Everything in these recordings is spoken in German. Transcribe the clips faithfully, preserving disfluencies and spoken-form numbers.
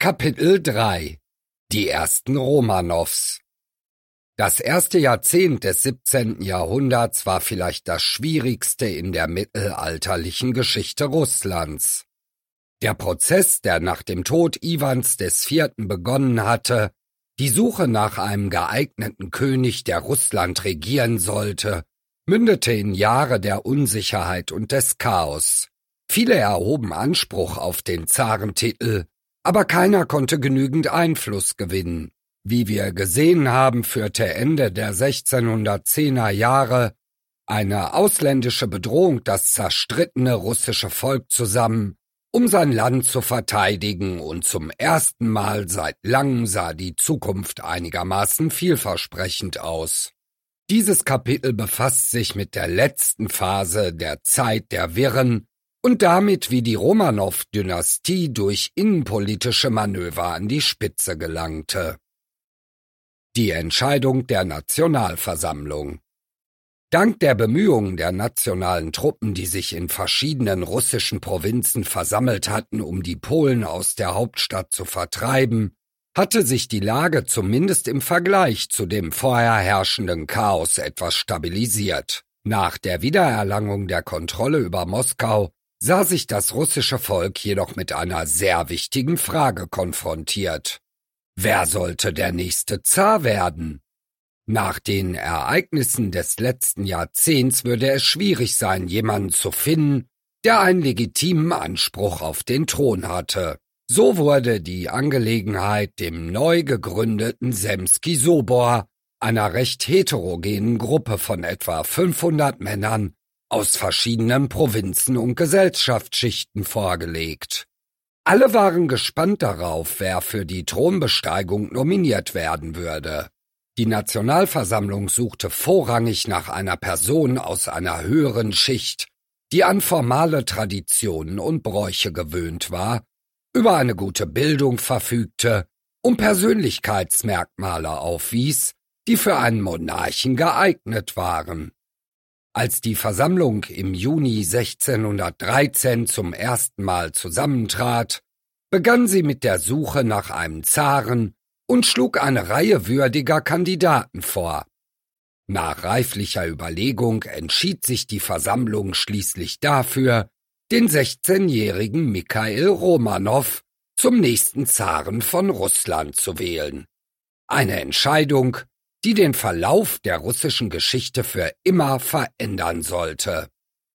Kapitel drei Die ersten Romanows. Das erste Jahrzehnt des siebzehnten Jahrhunderts war vielleicht das schwierigste in der mittelalterlichen Geschichte Russlands. Der Prozess, der nach dem Tod Iwans des Vierten begonnen hatte, die Suche nach einem geeigneten König, der Russland regieren sollte, mündete in Jahre der Unsicherheit und des Chaos. Viele erhoben Anspruch auf den Zarentitel, aber keiner konnte genügend Einfluss gewinnen. Wie wir gesehen haben, führte Ende der sechzehnhundertzehner Jahre eine ausländische Bedrohung das zerstrittene russische Volk zusammen, um sein Land zu verteidigen, und zum ersten Mal seit langem sah die Zukunft einigermaßen vielversprechend aus. Dieses Kapitel befasst sich mit der letzten Phase der Zeit der Wirren und damit, wie die Romanow-Dynastie durch innenpolitische Manöver an die Spitze gelangte. Die Entscheidung der Nationalversammlung. Dank der Bemühungen der nationalen Truppen, die sich in verschiedenen russischen Provinzen versammelt hatten, um die Polen aus der Hauptstadt zu vertreiben, hatte sich die Lage zumindest im Vergleich zu dem vorher herrschenden Chaos etwas stabilisiert. Nach der Wiedererlangung der Kontrolle über Moskau sah sich das russische Volk jedoch mit einer sehr wichtigen Frage konfrontiert. Wer sollte der nächste Zar werden? Nach den Ereignissen des letzten Jahrzehnts würde es schwierig sein, jemanden zu finden, der einen legitimen Anspruch auf den Thron hatte. So wurde die Angelegenheit dem neu gegründeten Semski Sobor, einer recht heterogenen Gruppe von etwa fünfhundert Männern aus verschiedenen Provinzen und Gesellschaftsschichten, vorgelegt. Alle waren gespannt darauf, wer für die Thronbesteigung nominiert werden würde. Die Nationalversammlung suchte vorrangig nach einer Person aus einer höheren Schicht, die an formale Traditionen und Bräuche gewöhnt war, über eine gute Bildung verfügte und Persönlichkeitsmerkmale aufwies, die für einen Monarchen geeignet waren. Als die Versammlung im Juni sechzehnhundertdreizehn zum ersten Mal zusammentrat, begann sie mit der Suche nach einem Zaren und schlug eine Reihe würdiger Kandidaten vor. Nach reiflicher Überlegung entschied sich die Versammlung schließlich dafür, den sechzehnjährigen Michail Romanow zum nächsten Zaren von Russland zu wählen. Eine Entscheidung, die den Verlauf der russischen Geschichte für immer verändern sollte.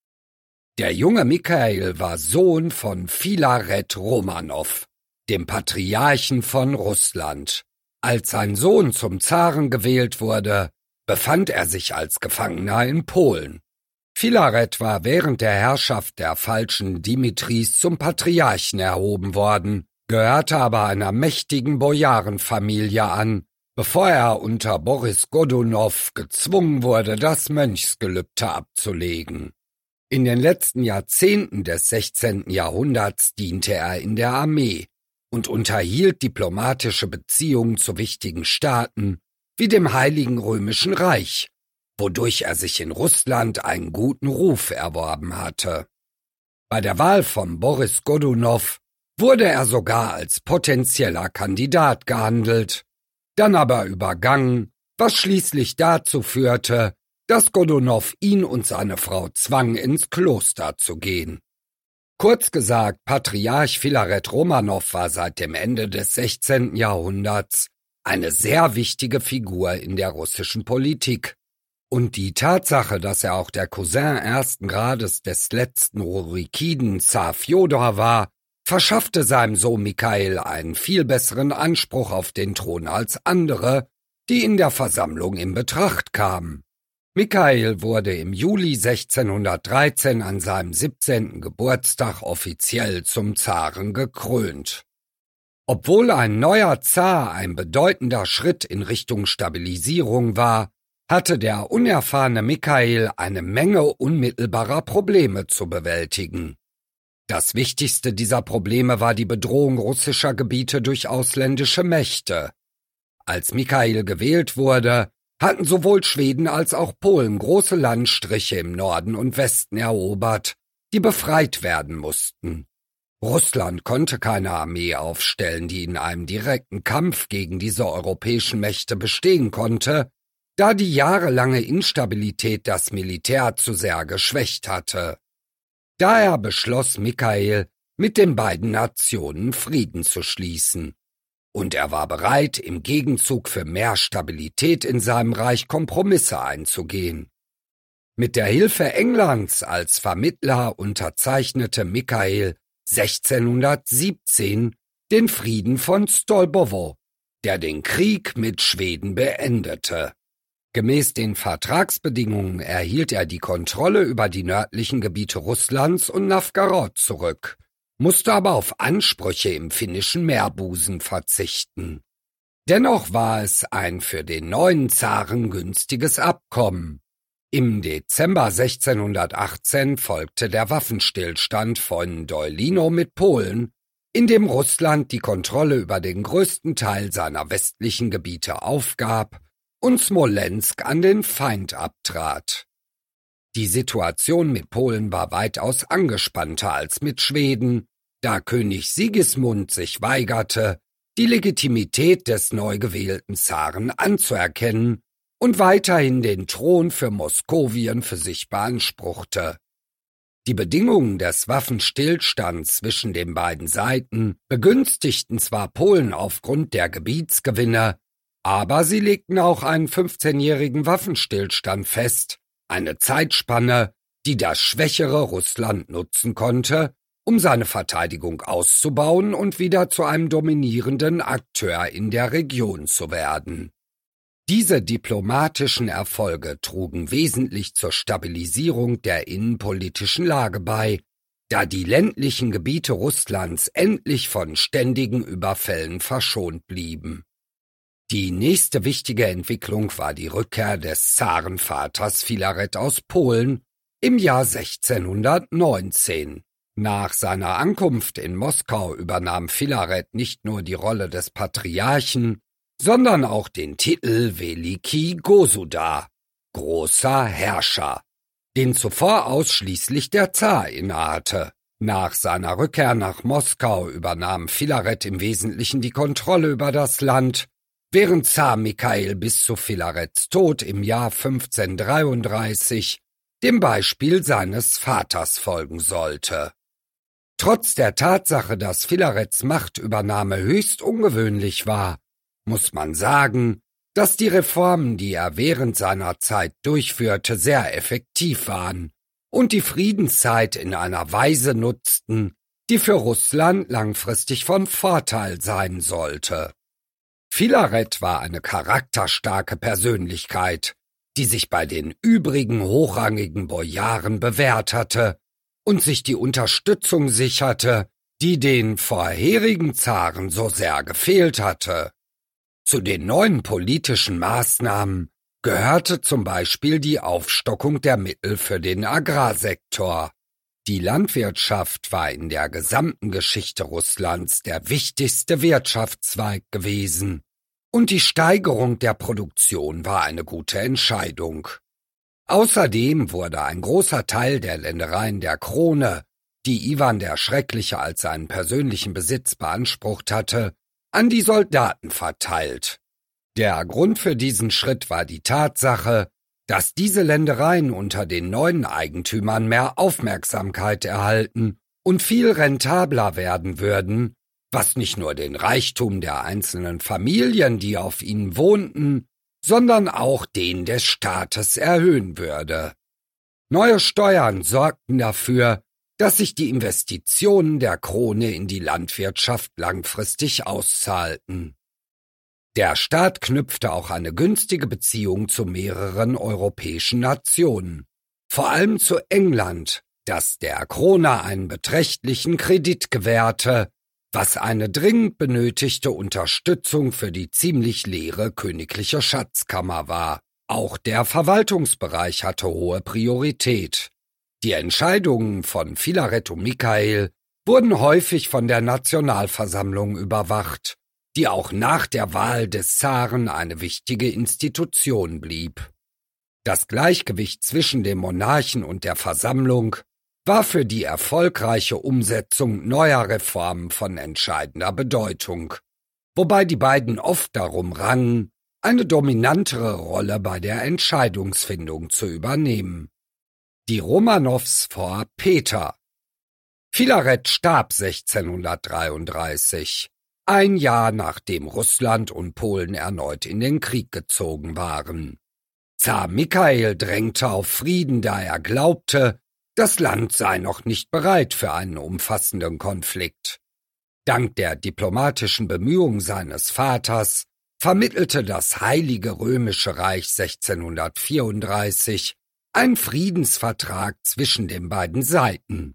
Der junge Michail war Sohn von Filaret Romanow, dem Patriarchen von Russland. Als sein Sohn zum Zaren gewählt wurde, befand er sich als Gefangener in Polen. Filaret war während der Herrschaft der falschen Dimitris zum Patriarchen erhoben worden, gehörte aber einer mächtigen Bojarenfamilie an, bevor er unter Boris Godunow gezwungen wurde, das Mönchsgelübde abzulegen. In den letzten Jahrzehnten des sechzehnten Jahrhunderts diente er in der Armee und unterhielt diplomatische Beziehungen zu wichtigen Staaten wie dem Heiligen Römischen Reich, wodurch er sich in Russland einen guten Ruf erworben hatte. Bei der Wahl von Boris Godunow wurde er sogar als potenzieller Kandidat gehandelt, dann aber übergangen, was schließlich dazu führte, dass Godunow ihn und seine Frau zwang, ins Kloster zu gehen. Kurz gesagt, Patriarch Filaret Romanow war seit dem Ende des sechzehnten Jahrhunderts eine sehr wichtige Figur in der russischen Politik. Und die Tatsache, dass er auch der Cousin ersten Grades des letzten Rurikiden Zar Fjodor war, verschaffte seinem Sohn Michail einen viel besseren Anspruch auf den Thron als andere, die in der Versammlung in Betracht kamen. Michail wurde im Juli sechzehnhundertdreizehn an seinem siebzehnten Geburtstag offiziell zum Zaren gekrönt. Obwohl ein neuer Zar ein bedeutender Schritt in Richtung Stabilisierung war, hatte der unerfahrene Michail eine Menge unmittelbarer Probleme zu bewältigen. Das wichtigste dieser Probleme war die Bedrohung russischer Gebiete durch ausländische Mächte. Als Michail gewählt wurde, hatten sowohl Schweden als auch Polen große Landstriche im Norden und Westen erobert, die befreit werden mussten. Russland konnte keine Armee aufstellen, die in einem direkten Kampf gegen diese europäischen Mächte bestehen konnte, da die jahrelange Instabilität das Militär zu sehr geschwächt hatte. Daher beschloss Michael, mit den beiden Nationen Frieden zu schließen. Und er war bereit, im Gegenzug für mehr Stabilität in seinem Reich Kompromisse einzugehen. Mit der Hilfe Englands als Vermittler unterzeichnete Michael sechzehnhundertsiebzehn den Frieden von Stolbowo, der den Krieg mit Schweden beendete. Gemäß den Vertragsbedingungen erhielt er die Kontrolle über die nördlichen Gebiete Russlands und Novgorod zurück, musste aber auf Ansprüche im finnischen Meerbusen verzichten. Dennoch war es ein für den neuen Zaren günstiges Abkommen. Im Dezember sechzehnhundertachtzehn folgte der Waffenstillstand von Deulino mit Polen, in dem Russland die Kontrolle über den größten Teil seiner westlichen Gebiete aufgab und Smolensk an den Feind abtrat. Die Situation mit Polen war weitaus angespannter als mit Schweden, da König Sigismund sich weigerte, die Legitimität des neu gewählten Zaren anzuerkennen und weiterhin den Thron für Moskowien für sich beanspruchte. Die Bedingungen des Waffenstillstands zwischen den beiden Seiten begünstigten zwar Polen aufgrund der Gebietsgewinne, aber sie legten auch einen fünfzehnjährigen Waffenstillstand fest, eine Zeitspanne, die das schwächere Russland nutzen konnte, um seine Verteidigung auszubauen und wieder zu einem dominierenden Akteur in der Region zu werden. Diese diplomatischen Erfolge trugen wesentlich zur Stabilisierung der innenpolitischen Lage bei, da die ländlichen Gebiete Russlands endlich von ständigen Überfällen verschont blieben. Die nächste wichtige Entwicklung war die Rückkehr des Zarenvaters Filaret aus Polen im Jahr sechzehnhundertneunzehn. Nach seiner Ankunft in Moskau übernahm Filaret nicht nur die Rolle des Patriarchen, sondern auch den Titel Veliki Gosudar, großer Herrscher, den zuvor ausschließlich der Zar innehatte. Nach seiner Rückkehr nach Moskau übernahm Filaret im Wesentlichen die Kontrolle über das Land, während Zar Michael bis zu Filarets Tod im Jahr fünfzehnhundertdreiunddreißig dem Beispiel seines Vaters folgen sollte. Trotz der Tatsache, dass Filarets Machtübernahme höchst ungewöhnlich war, muss man sagen, dass die Reformen, die er während seiner Zeit durchführte, sehr effektiv waren und die Friedenszeit in einer Weise nutzten, die für Russland langfristig von Vorteil sein sollte. Filaret war eine charakterstarke Persönlichkeit, die sich bei den übrigen hochrangigen Bojaren bewährt hatte und sich die Unterstützung sicherte, die den vorherigen Zaren so sehr gefehlt hatte. Zu den neuen politischen Maßnahmen gehörte zum Beispiel die Aufstockung der Mittel für den Agrarsektor. Die Landwirtschaft war in der gesamten Geschichte Russlands der wichtigste Wirtschaftszweig gewesen, und die Steigerung der Produktion war eine gute Entscheidung. Außerdem wurde ein großer Teil der Ländereien der Krone, die Iwan der Schreckliche als seinen persönlichen Besitz beansprucht hatte, an die Soldaten verteilt. Der Grund für diesen Schritt war die Tatsache, dass diese Ländereien unter den neuen Eigentümern mehr Aufmerksamkeit erhalten und viel rentabler werden würden, was nicht nur den Reichtum der einzelnen Familien, die auf ihnen wohnten, sondern auch den des Staates erhöhen würde. Neue Steuern sorgten dafür, dass sich die Investitionen der Krone in die Landwirtschaft langfristig auszahlten. Der Staat knüpfte auch eine günstige Beziehung zu mehreren europäischen Nationen, vor allem zu England, das der Krone einen beträchtlichen Kredit gewährte, was eine dringend benötigte Unterstützung für die ziemlich leere königliche Schatzkammer war. Auch der Verwaltungsbereich hatte hohe Priorität. Die Entscheidungen von Filaret und Michael wurden häufig von der Nationalversammlung überwacht, die auch nach der Wahl des Zaren eine wichtige Institution blieb. Das Gleichgewicht zwischen dem Monarchen und der Versammlung war für die erfolgreiche Umsetzung neuer Reformen von entscheidender Bedeutung, wobei die beiden oft darum rangen, eine dominantere Rolle bei der Entscheidungsfindung zu übernehmen. Die Romanows vor Peter. Filaret starb sechzehnhundertdreiunddreißig, ein Jahr nachdem Russland und Polen erneut in den Krieg gezogen waren. Zar Michael drängte auf Frieden, da er glaubte, das Land sei noch nicht bereit für einen umfassenden Konflikt. Dank der diplomatischen Bemühungen seines Vaters vermittelte das Heilige Römische Reich sechzehnhundertvierunddreißig einen Friedensvertrag zwischen den beiden Seiten.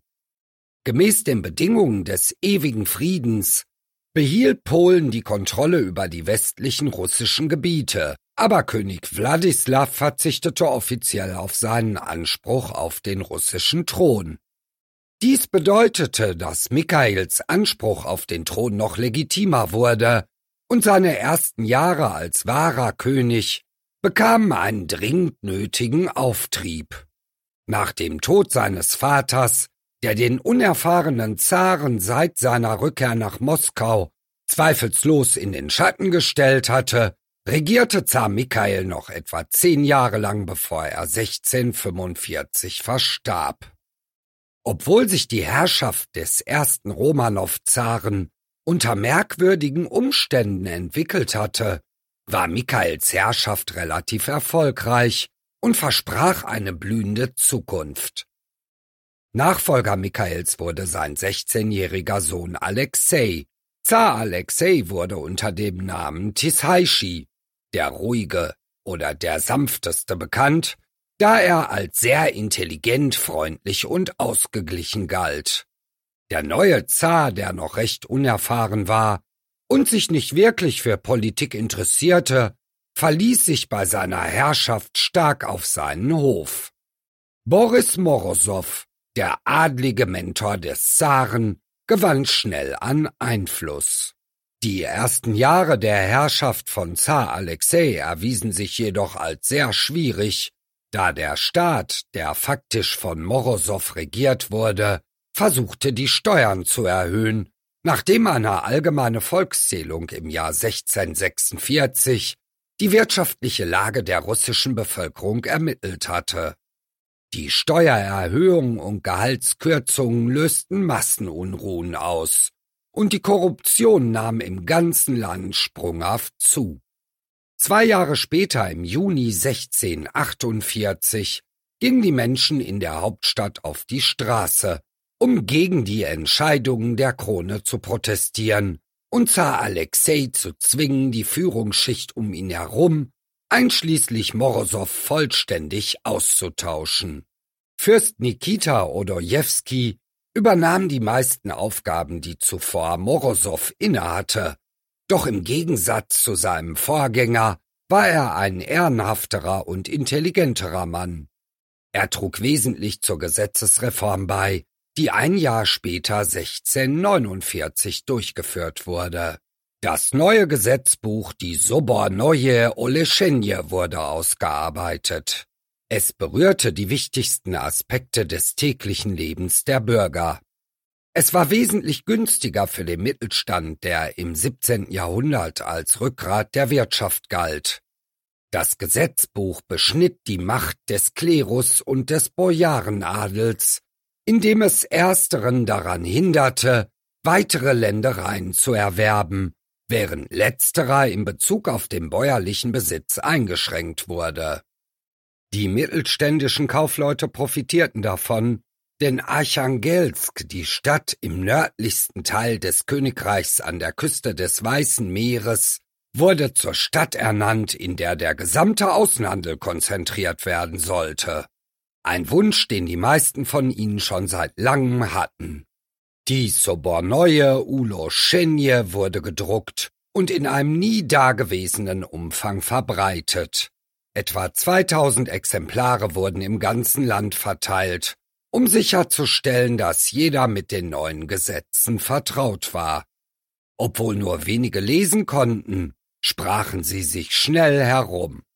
Gemäß den Bedingungen des ewigen Friedens behielt Polen die Kontrolle über die westlichen russischen Gebiete, aber König Wladislaw verzichtete offiziell auf seinen Anspruch auf den russischen Thron. Dies bedeutete, dass Michaels Anspruch auf den Thron noch legitimer wurde und seine ersten Jahre als wahrer König bekamen einen dringend nötigen Auftrieb. Nach dem Tod seines Vaters, der den unerfahrenen Zaren seit seiner Rückkehr nach Moskau zweifellos in den Schatten gestellt hatte, regierte Zar Michael noch etwa zehn Jahre lang, bevor er sechzehnhundertfünfundvierzig verstarb. Obwohl sich die Herrschaft des ersten Romanow-Zaren unter merkwürdigen Umständen entwickelt hatte, war Michaels Herrschaft relativ erfolgreich und versprach eine blühende Zukunft. Nachfolger Michaels wurde sein sechzehnjähriger Sohn Alexei. Zar Alexei wurde unter dem Namen Tishaishi, der Ruhige oder der Sanfteste, bekannt, da er als sehr intelligent, freundlich und ausgeglichen galt. Der neue Zar, der noch recht unerfahren war und sich nicht wirklich für Politik interessierte, verließ sich bei seiner Herrschaft stark auf seinen Hof. Boris Morosow, der adlige Mentor des Zaren, gewann schnell an Einfluss. Die ersten Jahre der Herrschaft von Zar Alexei erwiesen sich jedoch als sehr schwierig, da der Staat, der faktisch von Morosow regiert wurde, versuchte die Steuern zu erhöhen, nachdem eine allgemeine Volkszählung im Jahr sechzehnhundertsechsundvierzig die wirtschaftliche Lage der russischen Bevölkerung ermittelt hatte. Die Steuererhöhungen und Gehaltskürzungen lösten Massenunruhen aus, und die Korruption nahm im ganzen Land sprunghaft zu. Zwei Jahre später, im Juni sechzehnhundertachtundvierzig, gingen die Menschen in der Hauptstadt auf die Straße, um gegen die Entscheidungen der Krone zu protestieren und Zar Alexei zu zwingen, die Führungsschicht um ihn herum, einschließlich Morosow, vollständig auszutauschen. Fürst Nikita Odojewski übernahm die meisten Aufgaben, die zuvor Morosow innehatte, doch im Gegensatz zu seinem Vorgänger war er ein ehrenhafterer und intelligenterer Mann. Er trug wesentlich zur Gesetzesreform bei, die ein Jahr später sechzehnhundertneunundvierzig durchgeführt wurde. Das neue Gesetzbuch, die Sobornoje Oleshenje, wurde ausgearbeitet. Es berührte die wichtigsten Aspekte des täglichen Lebens der Bürger. Es war wesentlich günstiger für den Mittelstand, der im siebzehnten Jahrhundert als Rückgrat der Wirtschaft galt. Das Gesetzbuch beschnitt die Macht des Klerus und des Bojarenadels, indem es ersteren daran hinderte, weitere Ländereien zu erwerben, während letzterer in Bezug auf den bäuerlichen Besitz eingeschränkt wurde. Die mittelständischen Kaufleute profitierten davon, denn Archangelsk, die Stadt im nördlichsten Teil des Königreichs an der Küste des Weißen Meeres, wurde zur Stadt ernannt, in der der gesamte Außenhandel konzentriert werden sollte. Ein Wunsch, den die meisten von ihnen schon seit langem hatten. Die Sobornoje Oleshenje wurde gedruckt und in einem nie dagewesenen Umfang verbreitet. Etwa zweitausend Exemplare wurden im ganzen Land verteilt, um sicherzustellen, dass jeder mit den neuen Gesetzen vertraut war. Obwohl nur wenige lesen konnten, sprachen sie sich schnell herum.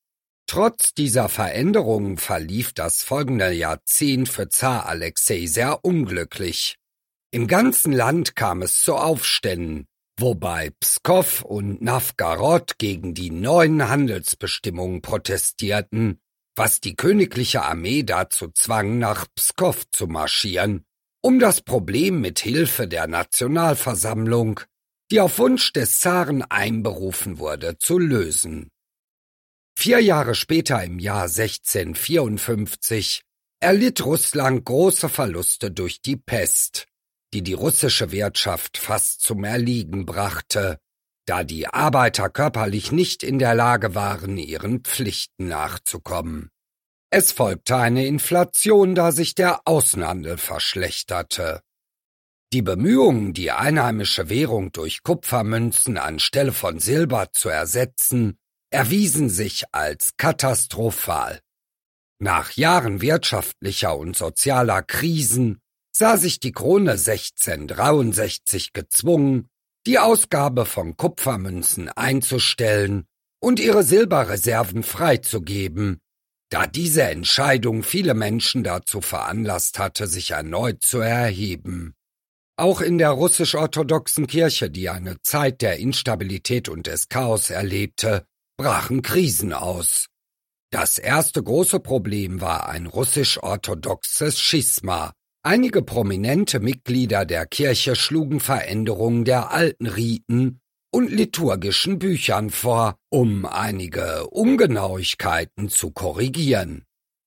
Trotz dieser Veränderungen verlief das folgende Jahrzehnt für Zar Alexei sehr unglücklich. Im ganzen Land kam es zu Aufständen, wobei Pskow und Nawgarod gegen die neuen Handelsbestimmungen protestierten, was die königliche Armee dazu zwang, nach Pskow zu marschieren, um das Problem mit Hilfe der Nationalversammlung, die auf Wunsch des Zaren einberufen wurde, zu lösen. Vier Jahre später, im Jahr sechzehnhundertvierundfünfzig, erlitt Russland große Verluste durch die Pest, die die russische Wirtschaft fast zum Erliegen brachte, da die Arbeiter körperlich nicht in der Lage waren, ihren Pflichten nachzukommen. Es folgte eine Inflation, da sich der Außenhandel verschlechterte. Die Bemühungen, die einheimische Währung durch Kupfermünzen anstelle von Silber zu ersetzen, erwiesen sich als katastrophal. Nach Jahren wirtschaftlicher und sozialer Krisen sah sich die Krone sechzehnhundertdreiundsechzig gezwungen, die Ausgabe von Kupfermünzen einzustellen und ihre Silberreserven freizugeben, da diese Entscheidung viele Menschen dazu veranlasst hatte, sich erneut zu erheben. Auch in der russisch-orthodoxen Kirche, die eine Zeit der Instabilität und des Chaos erlebte, brachen Krisen aus. Das erste große Problem war ein russisch-orthodoxes Schisma. Einige prominente Mitglieder der Kirche schlugen Veränderungen der alten Riten und liturgischen Büchern vor, um einige Ungenauigkeiten zu korrigieren.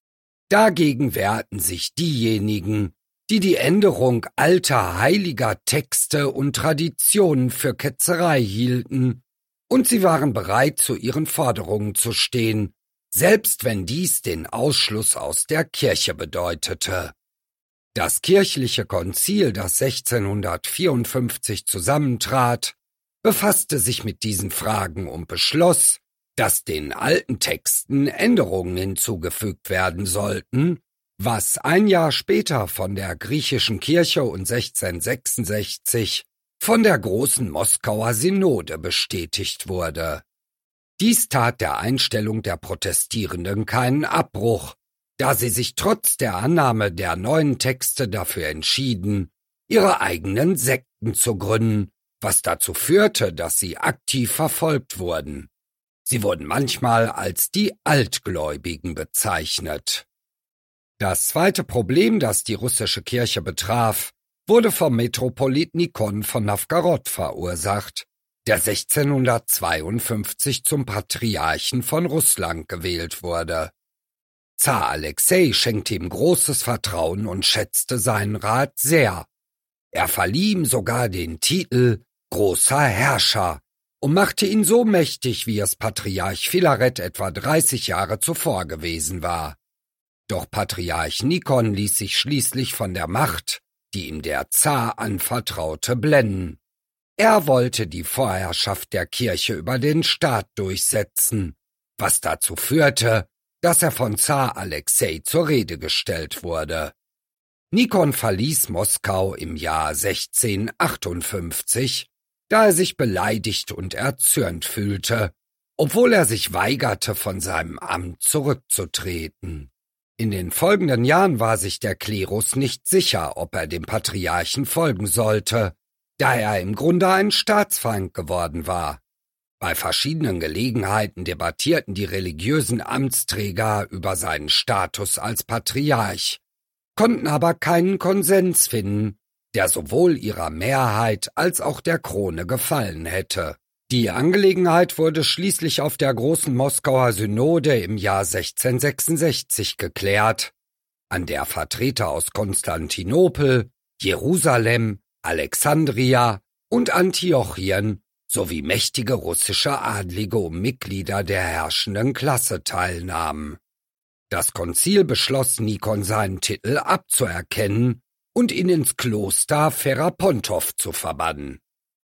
Dagegen wehrten sich diejenigen, die die Änderung alter heiliger Texte und Traditionen für Ketzerei hielten, und sie waren bereit, zu ihren Forderungen zu stehen, selbst wenn dies den Ausschluss aus der Kirche bedeutete. Das kirchliche Konzil, das sechzehnhundertvierundfünfzig zusammentrat, befasste sich mit diesen Fragen und beschloss, dass den alten Texten Änderungen hinzugefügt werden sollten, was ein Jahr später von der griechischen Kirche und sechzehnhundertsechsundsechzig von der großen Moskauer Synode bestätigt wurde. Dies tat der Einstellung der Protestierenden keinen Abbruch, da sie sich trotz der Annahme der neuen Texte dafür entschieden, ihre eigenen Sekten zu gründen, was dazu führte, dass sie aktiv verfolgt wurden. Sie wurden manchmal als die Altgläubigen bezeichnet. Das zweite Problem, das die russische Kirche betraf, wurde vom Metropolit Nikon von Nawgarod verursacht, der sechzehnhundertzweiundfünfzig zum Patriarchen von Russland gewählt wurde. Zar Alexei schenkte ihm großes Vertrauen und schätzte seinen Rat sehr. Er verlieh ihm sogar den Titel Großer Herrscher und machte ihn so mächtig, wie es Patriarch Filaret etwa dreißig Jahre zuvor gewesen war. Doch Patriarch Nikon ließ sich schließlich von der Macht, die ihm der Zar anvertraute, blenden. Er wollte die Vorherrschaft der Kirche über den Staat durchsetzen, was dazu führte, dass er von Zar Alexei zur Rede gestellt wurde. Nikon verließ Moskau im Jahr sechzehnhundertachtundfünfzig, da er sich beleidigt und erzürnt fühlte, obwohl er sich weigerte, von seinem Amt zurückzutreten. In den folgenden Jahren war sich der Klerus nicht sicher, ob er dem Patriarchen folgen sollte, da er im Grunde ein Staatsfeind geworden war. Bei verschiedenen Gelegenheiten debattierten die religiösen Amtsträger über seinen Status als Patriarch, konnten aber keinen Konsens finden, der sowohl ihrer Mehrheit als auch der Krone gefallen hätte. Die Angelegenheit wurde schließlich auf der großen Moskauer Synode im Jahr sechzehnhundertsechsundsechzig geklärt, an der Vertreter aus Konstantinopel, Jerusalem, Alexandria und Antiochien sowie mächtige russische Adlige und Mitglieder der herrschenden Klasse teilnahmen. Das Konzil beschloss, Nikon seinen Titel abzuerkennen und ihn ins Kloster Ferapontow zu verbannen.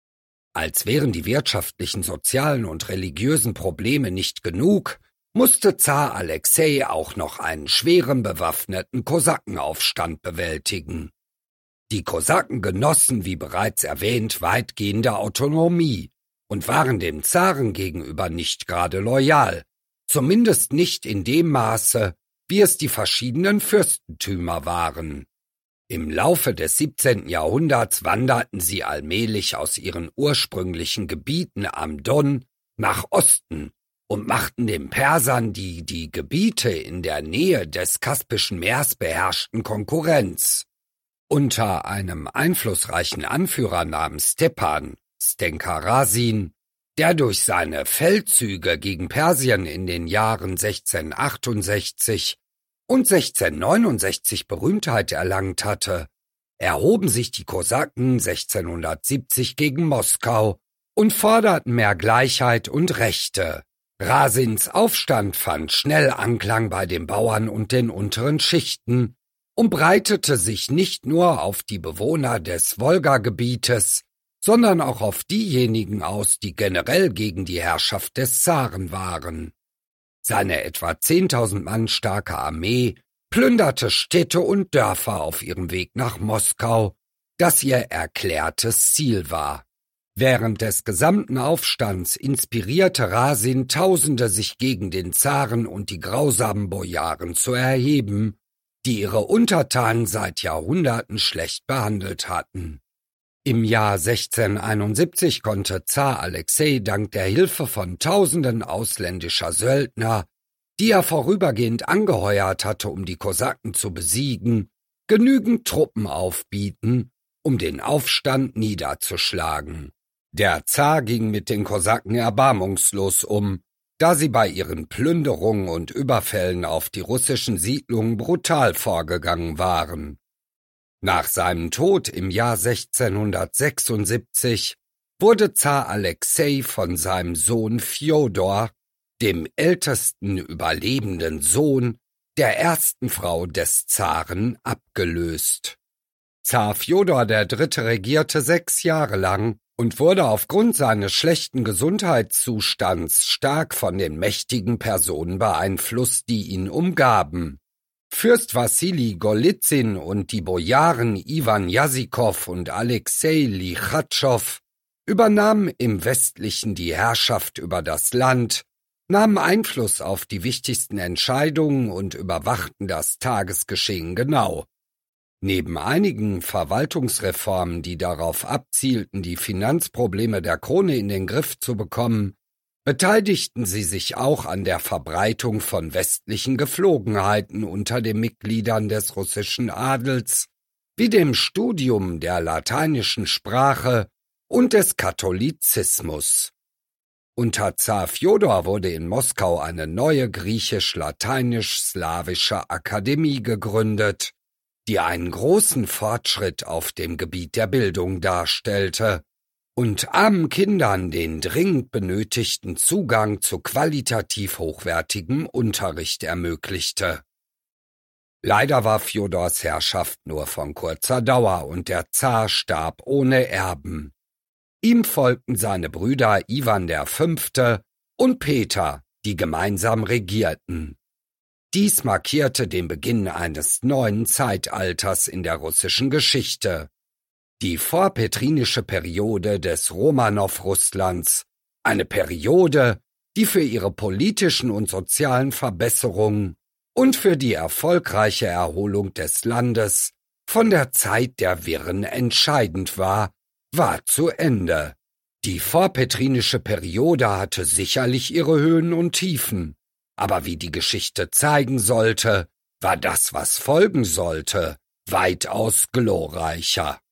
Als wären die wirtschaftlichen, sozialen und religiösen Probleme nicht genug, musste Zar Alexei auch noch einen schweren bewaffneten Kosakenaufstand bewältigen. Die Kosaken genossen, wie bereits erwähnt, weitgehende Autonomie und waren dem Zaren gegenüber nicht gerade loyal, zumindest nicht in dem Maße, wie es die verschiedenen Fürstentümer waren. Im Laufe des siebzehnten Jahrhunderts wanderten sie allmählich aus ihren ursprünglichen Gebieten am Don nach Osten und machten den Persern, die die Gebiete in der Nähe des Kaspischen Meers beherrschten, Konkurrenz. Unter einem einflussreichen Anführer namens Stepan Stenka Razin, der durch seine Feldzüge gegen Persien in den Jahren sechzehnhundertachtundsechzig und sechzehnhundertneunundsechzig Berühmtheit erlangt hatte, erhoben sich die Kosaken sechzehnhundertsiebzig gegen Moskau und forderten mehr Gleichheit und Rechte. Rasins Aufstand fand schnell Anklang bei den Bauern und den unteren Schichten und breitete sich nicht nur auf die Bewohner des Wolgagebietes, sondern auch auf diejenigen aus, die generell gegen die Herrschaft des Zaren waren. Seine etwa zehntausend Mann starke Armee plünderte Städte und Dörfer auf ihrem Weg nach Moskau, das ihr erklärtes Ziel war. Während des gesamten Aufstands inspirierte Rasin Tausende, sich gegen den Zaren und die grausamen Bojaren zu erheben, die ihre Untertanen seit Jahrhunderten schlecht behandelt hatten. Im Jahr sechzehnhunderteinundsiebzig konnte Zar Alexei dank der Hilfe von Tausenden ausländischer Söldner, die er vorübergehend angeheuert hatte, um die Kosaken zu besiegen, genügend Truppen aufbieten, um den Aufstand niederzuschlagen. Der Zar ging mit den Kosaken erbarmungslos um, da sie bei ihren Plünderungen und Überfällen auf die russischen Siedlungen brutal vorgegangen waren. Nach seinem Tod im Jahr sechzehnhundertsechsundsiebzig wurde Zar Alexei von seinem Sohn Fjodor, dem ältesten überlebenden Sohn der ersten Frau des Zaren, abgelöst. Zar Fjodor der Dritte regierte sechs Jahre lang und wurde aufgrund seines schlechten Gesundheitszustands stark von den mächtigen Personen beeinflusst, die ihn umgaben. Fürst Wassili Golizyn und die Bojaren Iwan Jasikow und Alexei Lichatschow übernahmen im Westlichen die Herrschaft über das Land, nahmen Einfluss auf die wichtigsten Entscheidungen und überwachten das Tagesgeschehen genau. Neben einigen Verwaltungsreformen, die darauf abzielten, die Finanzprobleme der Krone in den Griff zu bekommen, beteiligten sie sich auch an der Verbreitung von westlichen Gepflogenheiten unter den Mitgliedern des russischen Adels, wie dem Studium der lateinischen Sprache und des Katholizismus. Unter Zar Fjodor wurde in Moskau eine neue griechisch-lateinisch-slawische Akademie gegründet, die einen großen Fortschritt auf dem Gebiet der Bildung darstellte und armen Kindern den dringend benötigten Zugang zu qualitativ hochwertigem Unterricht ermöglichte. Leider war Fjodors Herrschaft nur von kurzer Dauer und der Zar starb ohne Erben. Ihm folgten seine Brüder Iwan der Fünfte und Peter, die gemeinsam regierten. Dies markierte den Beginn eines neuen Zeitalters in der russischen Geschichte, die vorpetrinische Periode des Romanow-Russlands, eine Periode, die für ihre politischen und sozialen Verbesserungen und für die erfolgreiche Erholung des Landes von der Zeit der Wirren entscheidend war, war zu Ende. Die vorpetrinische Periode hatte sicherlich ihre Höhen und Tiefen, aber wie die Geschichte zeigen sollte, war das, was folgen sollte, weitaus glorreicher.